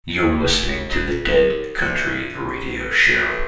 You're listening to the Dead Country Radio Show.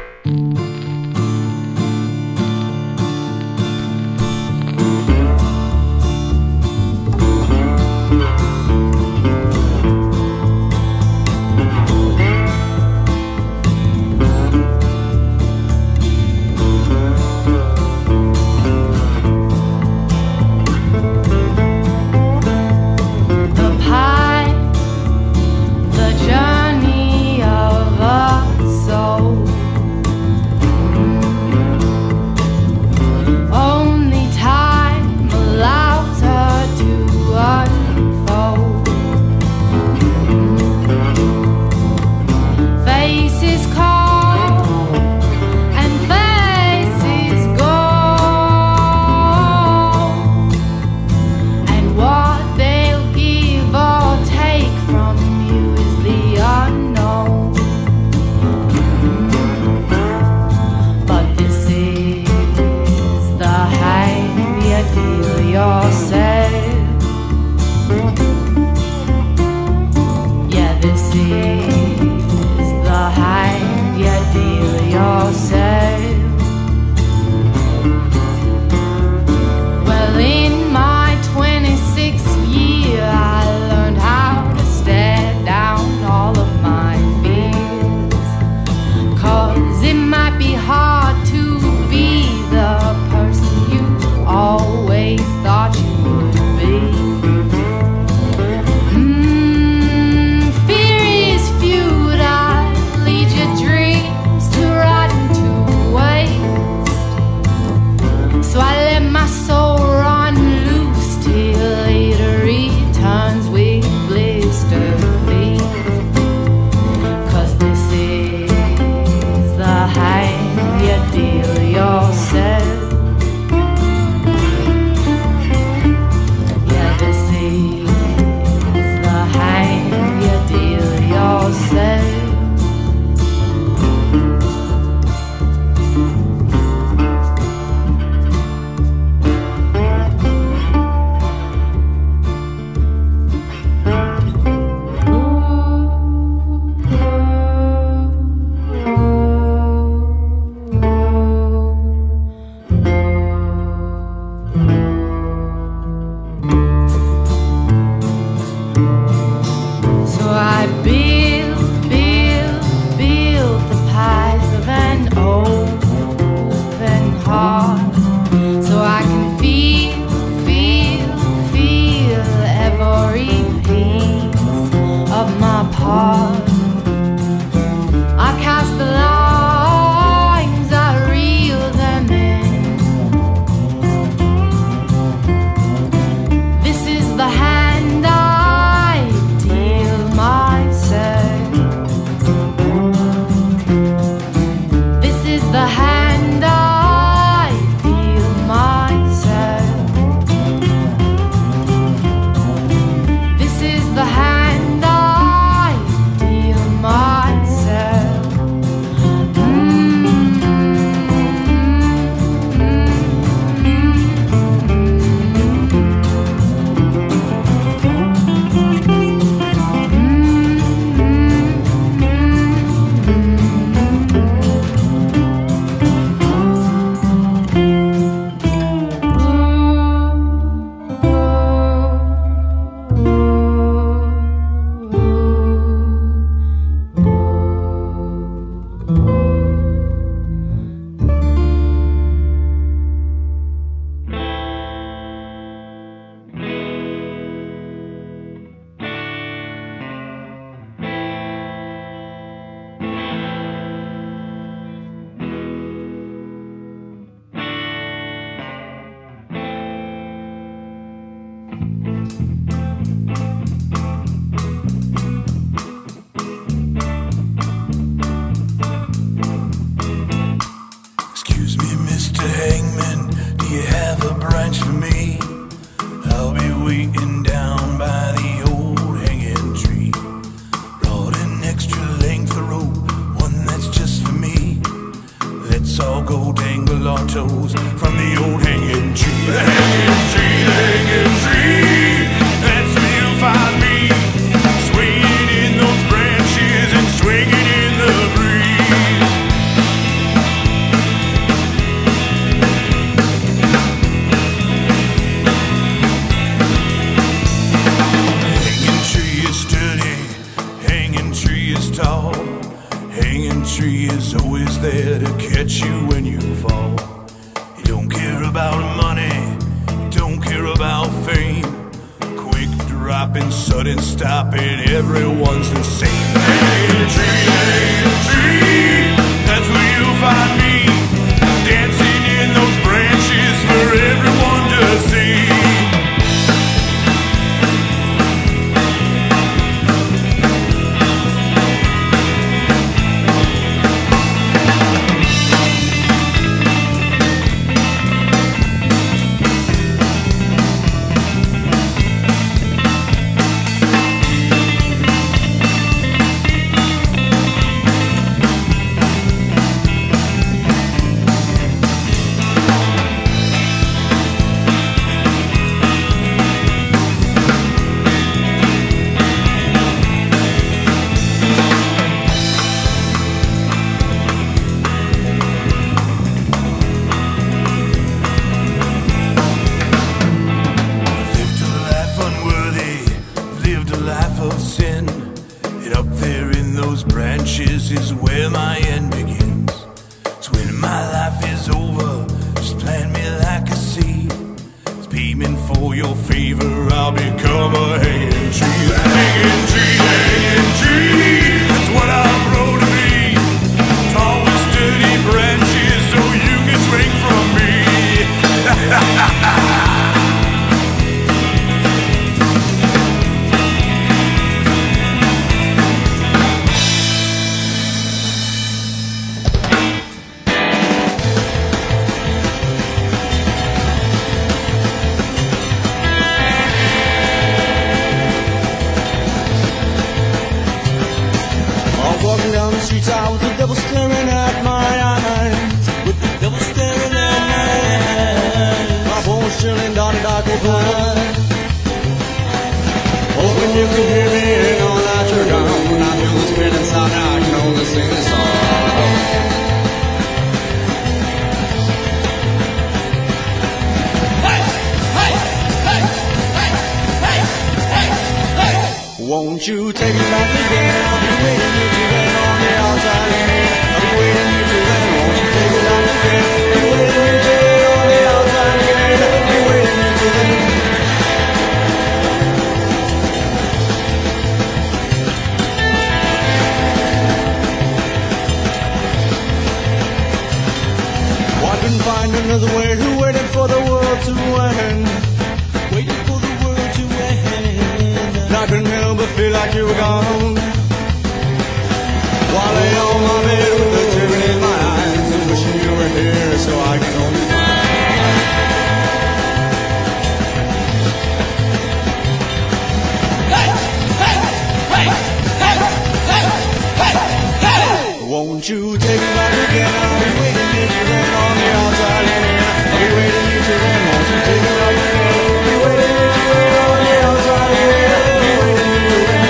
That's where you'll find me, swaying in those branches. tall. Hanging tree is always there to catch you when you fall. You don't care about money, you don't care about fame. Quick dropping, sudden stopping, everyone's the same. Hanging tree, that's where you'll find me. Dancing in those branches for everyone to see. Is where my end begins. So when my life is over, just plant me like a seed. It's beaming for your favor, I'll become a hanging tree. Hanging tree, hanging tree, that's what I'm grown to be. Tall with sturdy branches so you can swing from me. Streets out with the devil staring at my eyes. With the devil staring at my eyes. My bones chilling down the dark old line. Hoping you can hear me and all that you're gone. I feel this pain inside now, I can only sing this song. Hey, hey, hey, hey, hey, hey, hey. Won't you take me back again? I'll be waiting here till then on the outside again. I'll be waiting here till then. Won't you take me back again? I'll be waiting here till then on the outside again. I'll be waiting here till then. Well, I couldn't find another way who waited for the world to end. Waiting for the world to end. And I couldn't help but feel like you were gone. While I lay on my bed with the tears in my eyes and wishing you were here so I can hold you tight. Hey, hey, hey, hey, hey, hey, hey. Won't you take me back again? I'll be waiting here till then on the outside again. I'll be waiting here till then. Won't you take me back again? I'll be waiting here till then on the outside again. I'll be waiting here till then.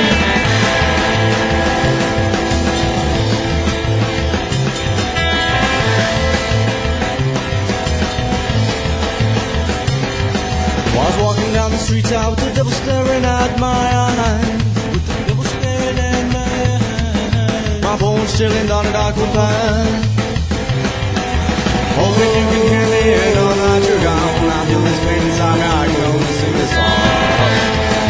I was walking down the streets out with the devil staring at my eyes. With the devil staring at my eyes. My bones chilling down a dark wood path. Hoping you can hear me and know that you're gone. I feel this pain inside me, I can only sing this song.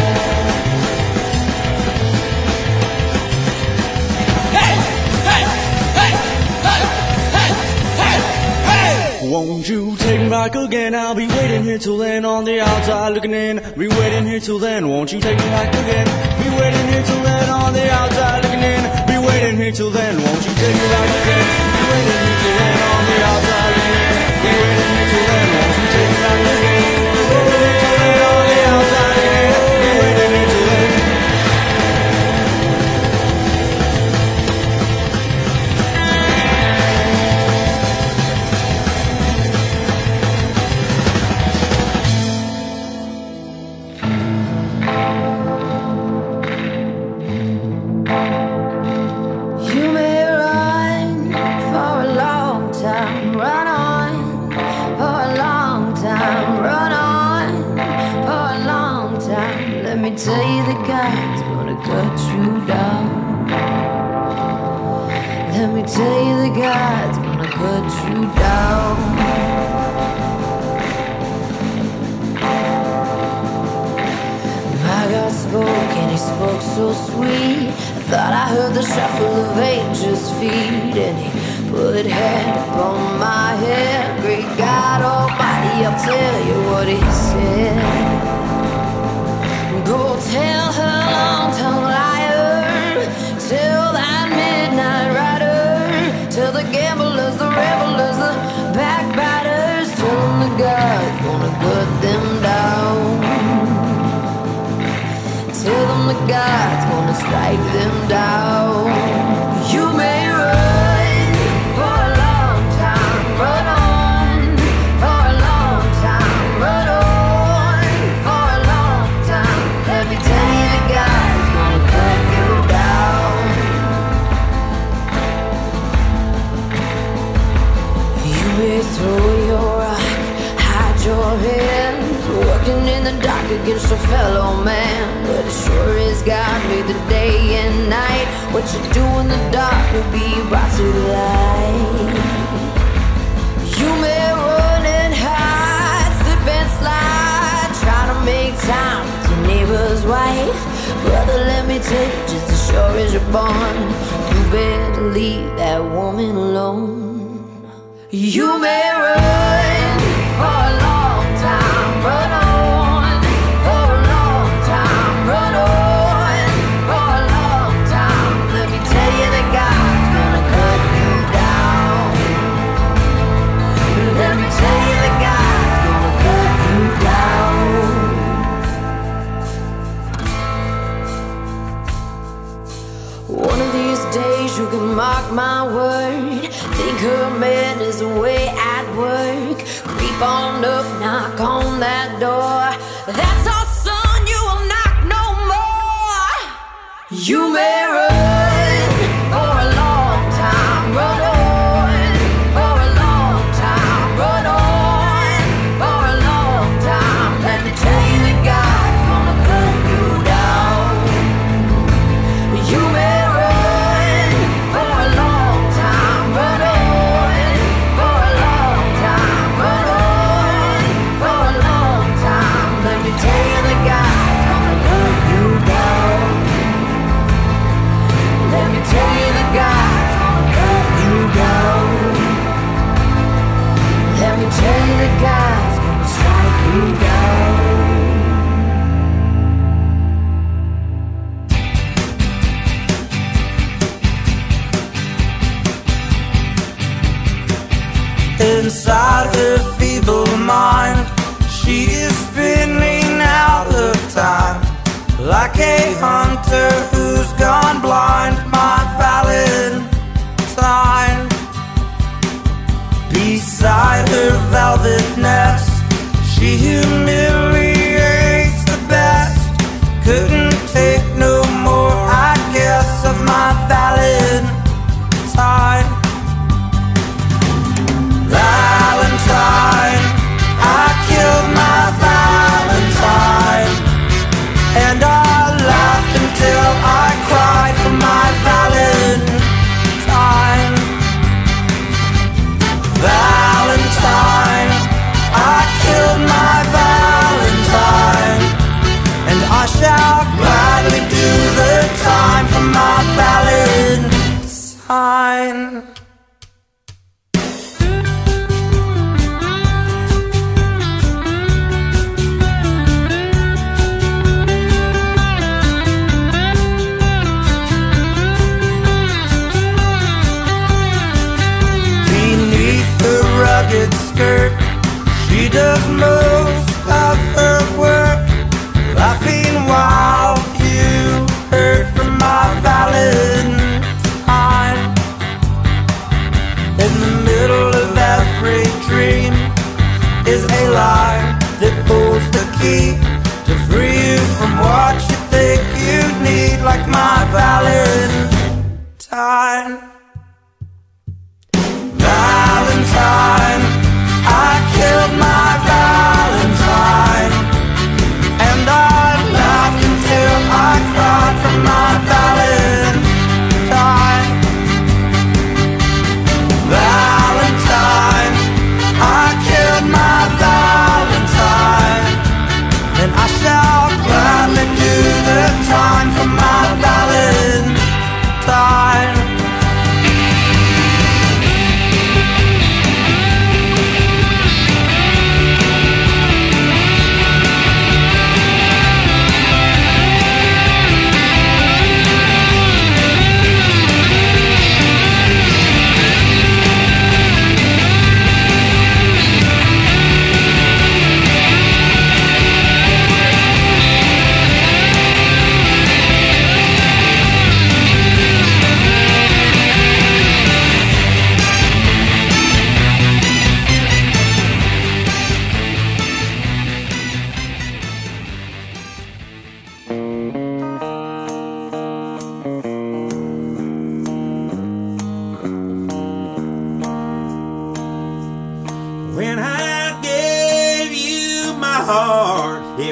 Hey, hey, hey, hey, hey, hey, hey. Won't you take me back again? I'll be waiting here till then on the outside looking in. Be waiting here till then. Won't you take me back again? Be waiting here till then on the outside looking in. Be waiting here till then. Won't you take me back again? Be waiting here till then on the outside looking in. Be waiting here till then. Won't you take me back again? Be waiting here till then on the outside looking in. Be waiting here till then. You may run for a long tell you that God's gonna cut you down. My God spoke and he spoke so sweet. I thought I heard the shuffle of angels' feet. And he put hand upon my head. Great God Almighty, I'll tell you what he said. Go tell her long-tongued liar, tell that midnight rider, tell the gamblers, the revelers, the backbiters, tell them that God's gonna cut them down. Tell them that God's gonna strike them down. You may run for a long time, run on for a long time, run on for a long time. Let me tell you that God's gonna cut you down. You may throw your rock, hide your hands, working in the dark against your fellow man. But as sure as God made the day and night, what you do in the dark will be brought to light. You may run and hide, slip and slide, try to make time with your neighbor's wife. Brother, let me tell you, just as sure as you're born, you better leave that woman alone. You may run for a long time, run on for a long time, run on for a long time. Let me tell you that God's gonna cut you down. Let me tell you that God's gonna cut you down. One of these days you can mark my word, think her man is away at work. Creep on up, knock on that door. That's our son, you will knock no more. You may run for a long time, run on for a long time, run on for a long time. Let me tell you that God's gonna cut you down. You may run for a long time, run on for a long time, run on for a long time. Let me tell you that God's gonna cut you down. Let me tell you that God's gonna cut you down. Let me tell you that God's gonna strike you down. Inside her feeble mind, she is spinning out of time, like a hunter who's gone blind. My Valentine, beside her velvet nest, she humiliates the best. Couldn't take no more, I guess, of my Valentine. Valentine, I killed my Valentine, and I laughed until I cried for my Valentine. Valentine, I killed my Valentine, and I shall gladly do the time for my Valentine.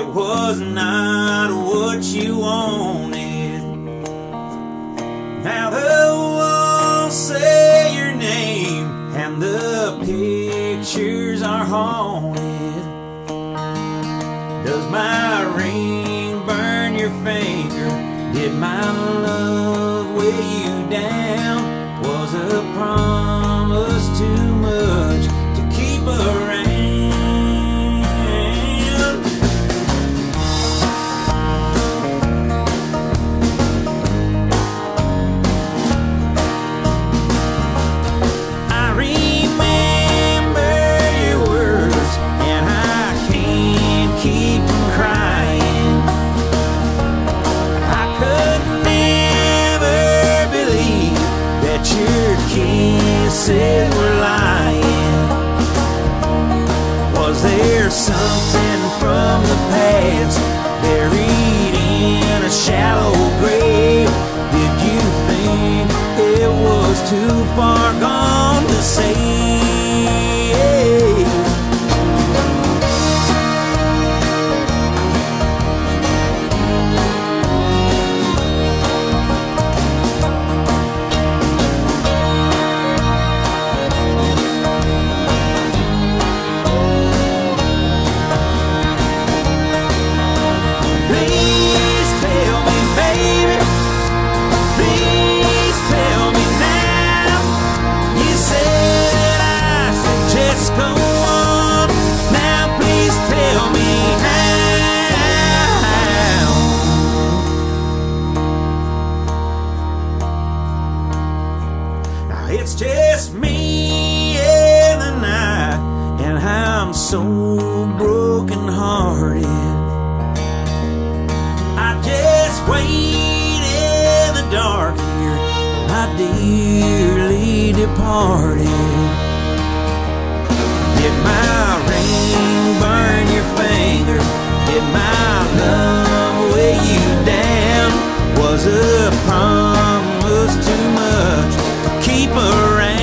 it was not what you wanted. Now the walls say your name and the pictures are haunted. Does my ring burn your finger? Did my love weigh you down? Was a promise too much to keep around? I remember your words and I can't keep from crying. I could never believe that your kisses were lying. Was there something from the past buried in a shallow grave? Did you think it was too far gone to save? Please tell me, baby. Please tell me now. You said I should just go on. Now please tell me how. Now it's just me and the night, and I'm so broken hearted. I just wait in the dark here, my dearly departed. Did my ring burn your finger? Did my love weigh you down? Was a promise too much to keep around?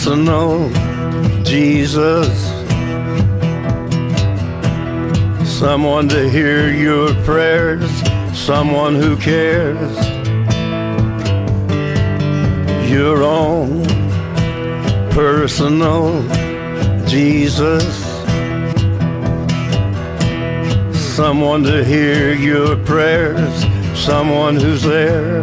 personal Jesus, someone to hear your prayers, someone who cares. Your own personal Jesus, someone to hear your prayers, someone who's there.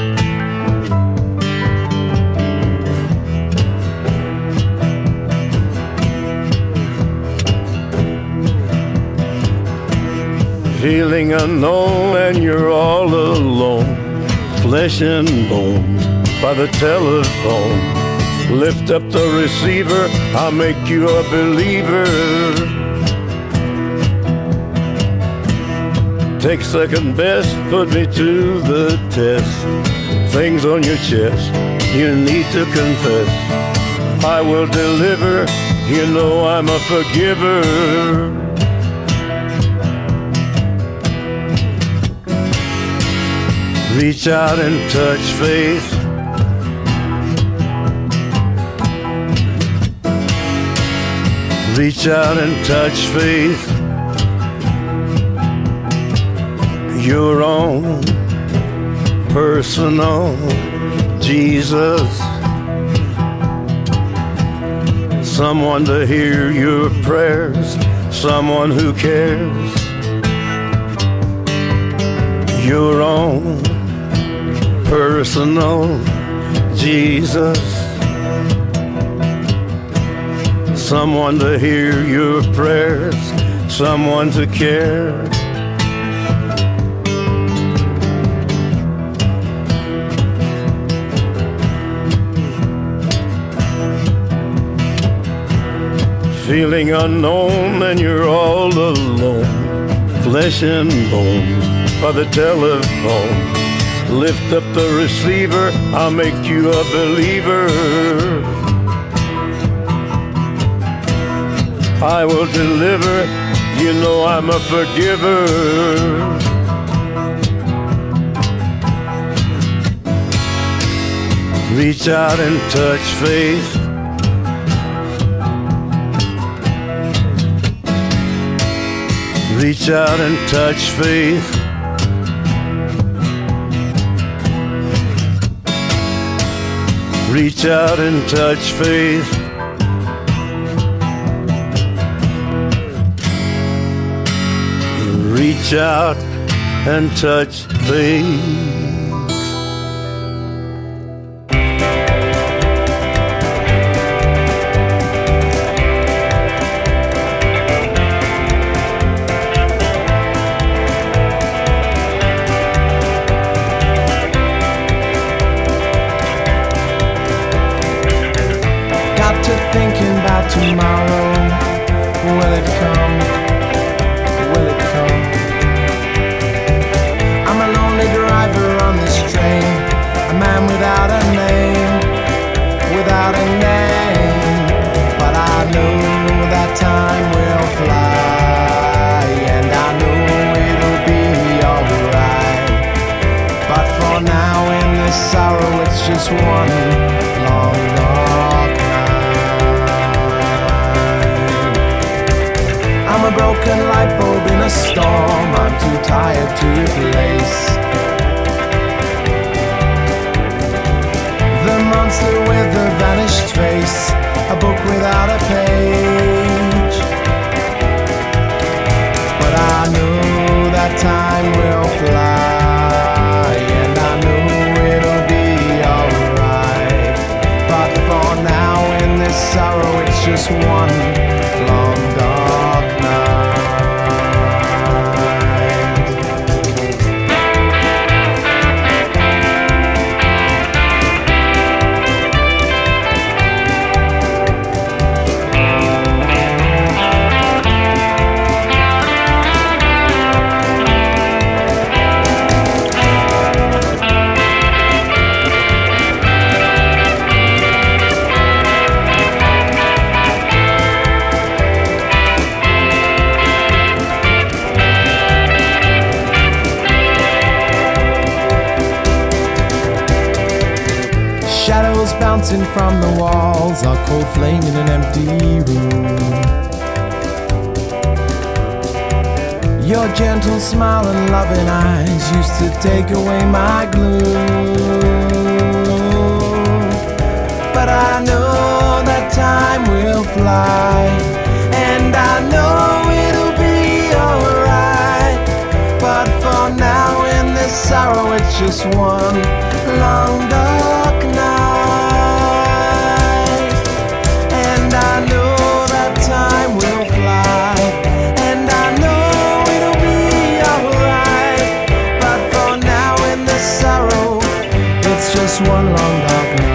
Feeling unknown and you're all alone, flesh and bone by the telephone. Lift up the receiver, I'll make you a believer. Take second best, put me to the test. Things on your chest, you need to confess. I will deliver, you know I'm a forgiver. Reach out and touch faith. Reach out and touch faith. Your own personal Jesus, someone to hear your prayers, someone who cares. Your own personal Jesus, someone to hear your prayers, someone to care. Feeling unknown and you're all alone, flesh and bone by the telephone. Lift up the receiver, I'll make you a believer. I will deliver, you know I'm a forgiver. Reach out and touch faith. Reach out and touch faith. Reach out and touch faith. Reach out and touch faith. Thinking about tomorrow, will it come? Will it come? I'm a lonely driver on this train, a man without a name, without a name. But I know that time will fly, and I know it'll be alright. But for now in this sorrow it's just one long dark night. I'm a broken light bulb in a storm I'm too tired to replace. The monster with the vanished face, a book without a page. But I know that time will fly, and I know it'll be alright. But for now in this sorrow it's just one long dark night. bouncing from the walls, a cold flame in an empty room. Your gentle smile and loving eyes used to take away my gloom. But I know that time will fly, and I know it'll be alright. But for now in this sorrow, it's just one long dark night. And I know that time will fly, and I know it'll be alright. But for now in this sorrow, it's just one long dark night.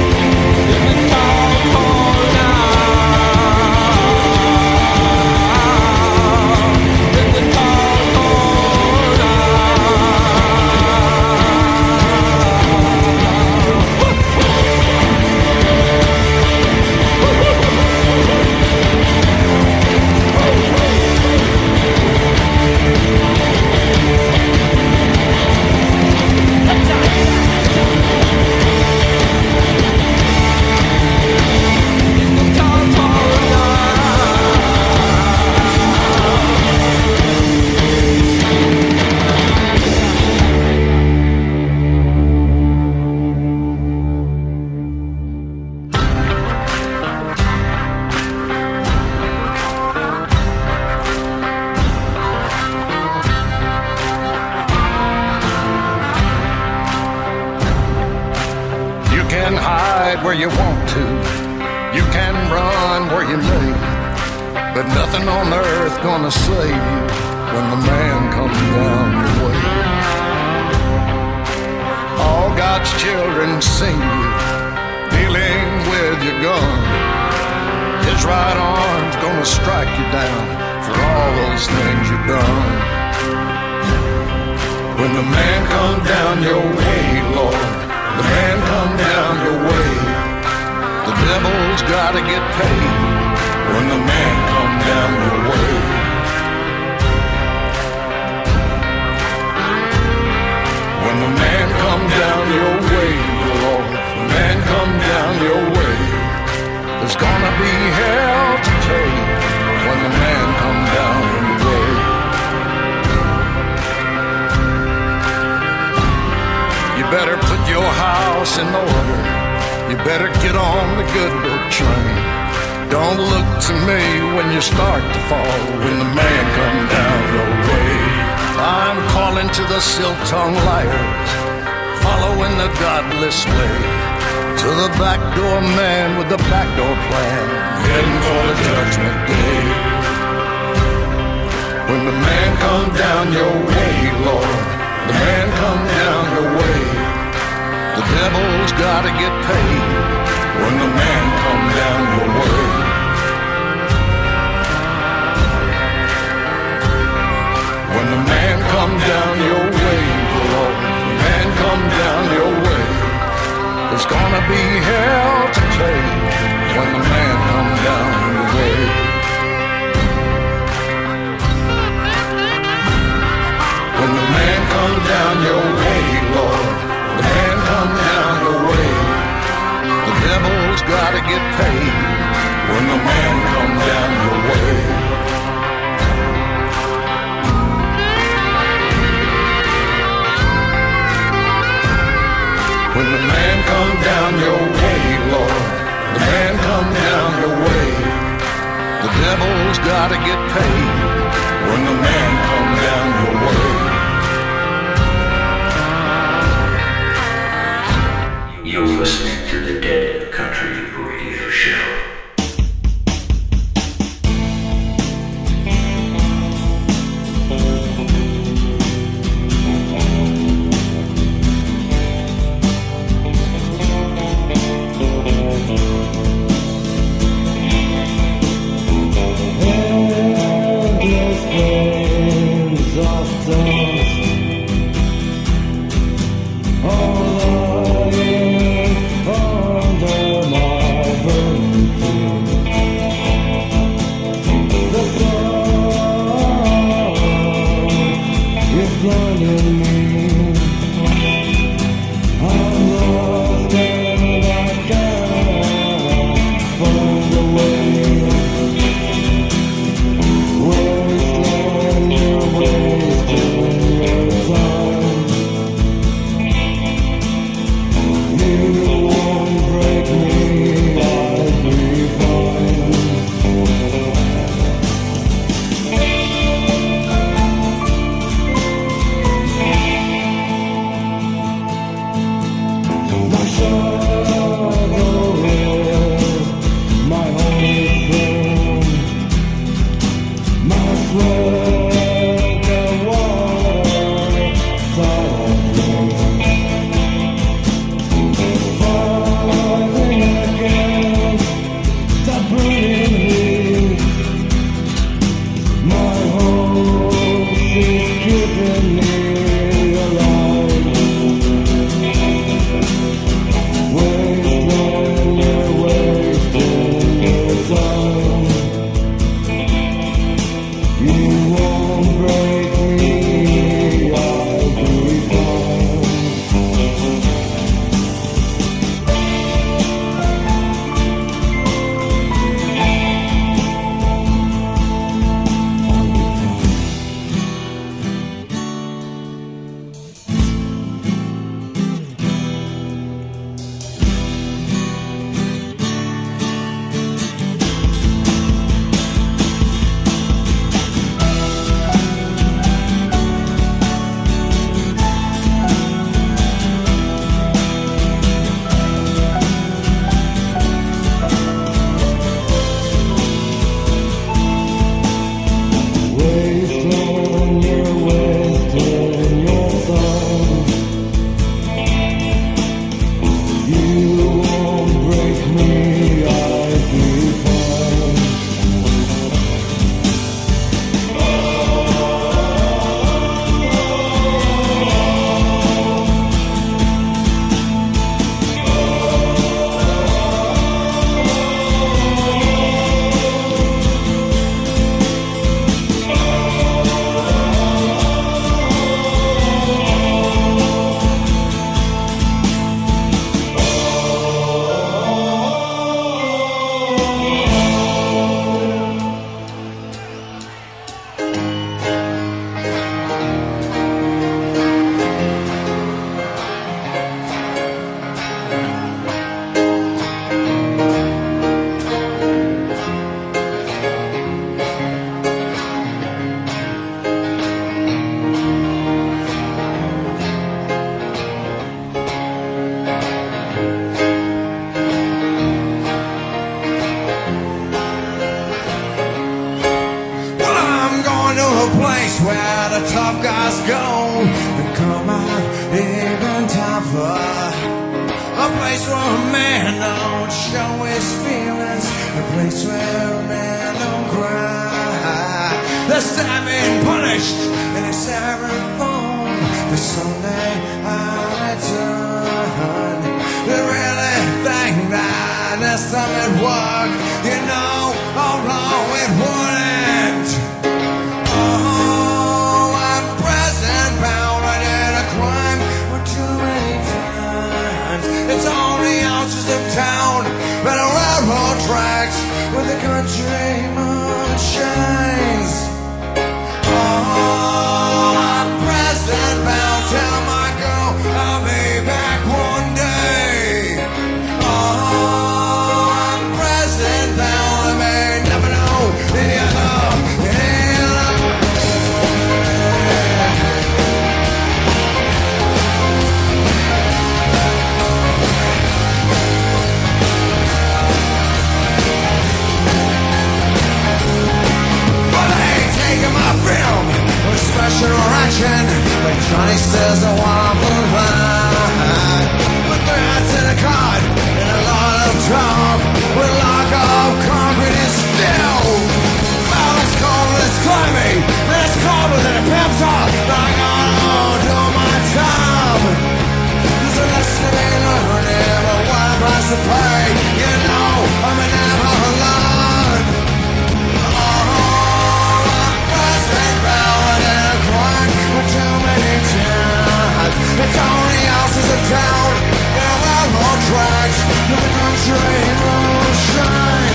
Ah hide where you want to. You can run where you may, but nothing on earth gonna save you when the man comes down your way. All God's children sing you, dealing with your gun. His right arm's gonna strike you down for all those things you've done. When the man comes down your way, Lord, the man come down your way. The devil's gotta get paid when the man come down your way. When the man come down your way, Lord, the man come down your way. There's gonna be hell to pay when the man come down your way. You better put your house in order. You better get on the good book train. Don't look to me when you start to fall, when the man come down your way. I'm calling to the silk-tongued liars, following the godless way, to the backdoor man with the backdoor plan, heading for the judgment day. When the man come down your way, Lord, the man come down your way. The devil's gotta get paid when the man come down your way. When the man come down your way, Lord, the man come down your way. There's gonna be hell to pay when the man come down your way. When the man come down your way, Lord, the man come down your way. The devil's gotta get paid when the man come down your way. When the man come down your way, Lord, the man come down your way. The devil's gotta get paid when the man come down your way. You're listening to the Dead Country Radio Show. Endless plains of time. over. A place where a man don't show his feelings. A place where a man don't cry. The sad being punished in a styrofoam. But someday I'll return. They really think that there's something work. You know how long it wouldn't. Oh, I'm present bound. I did a crime for too many times. It's on the outskirts of town, but a railroad tracks where the country moon shines. Oh, I'm present bound. Tell my girl I'll be back one day. Oh, I'm present bound. I may never know the other. My film with special action, but Johnny says I want to lie. With bats and a card and a lot of talk, with lock of concrete and steel. Well, it's cold and it's climbing, and it's colder than a pimp talk. I gotta do my time. There's a lesson to be learning, but what a price to pay. You know, I'm never alone. Too many times. It's only houses of town, and railroad tracks, the country will shine.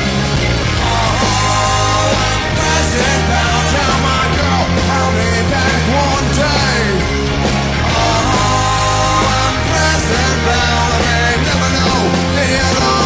Oh, I'm present bound. Tell my girl I'll be back one day. Oh, I'm present bound. I may never know the other.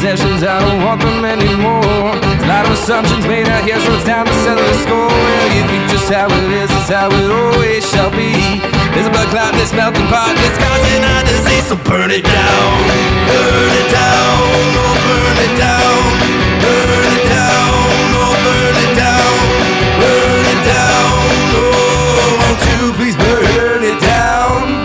possessions, I don't want them anymore. There's a lot of assumptions made out here, so it's time to settle the score. Well, you think just how it is, it's how it always shall be. There's a blood clot in this melting pot that's causing our disease. So burn it down, burn it down, oh burn it down, burn it down, oh burn it down, burn it down, oh won't you please burn it down.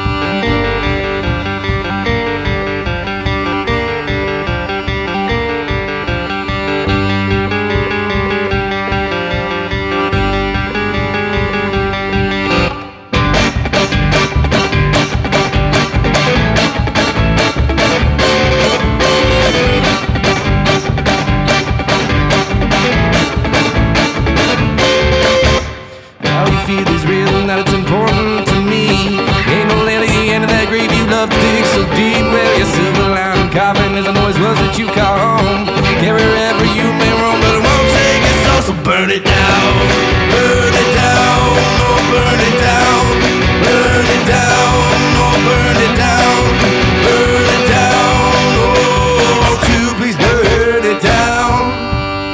You call home, carry wherever you may roam, but it won't take your soul. So burn it down, burn it down, oh burn it down, burn it down, oh burn it down, burn it down, oh won't you please burn it down.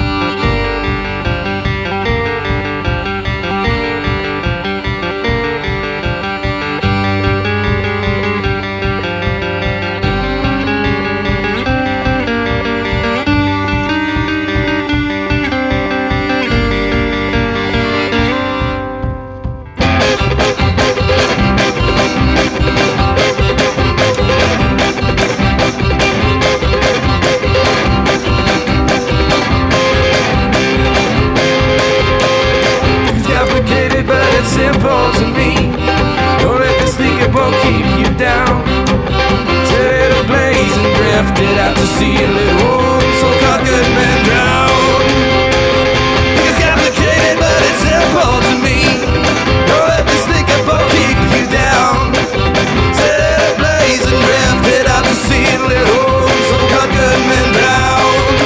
Simple to me. Don't let this thinking boat keep you down. Set it ablaze and drift it out to sea and let old so-called good men drown. It's complicated, but it's simple to me. Don't let this thinking boat keep you down. Set it ablaze and drift it out to sea and let old so-called good men drown.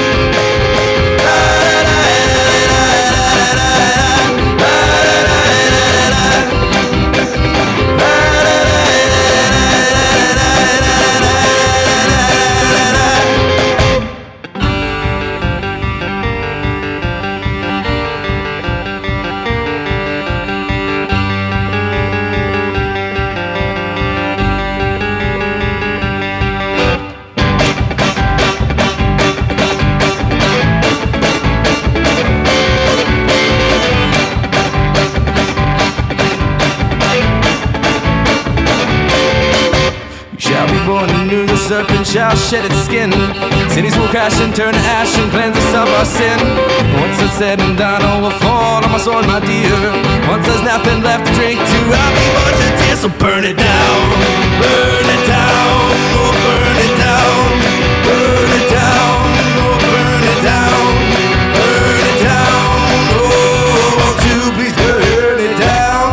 Serpent shall shed its skin. Cities will crash and turn to ash and cleanse us of our sin. Once it's said and done, all will fall on my sword, my dear. Once there's nothing left to drink to, I'll be born to tears. So burn it down, burn it down, oh burn it down, burn it down, oh burn it down, burn it down, oh won't you please burn it down.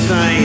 same.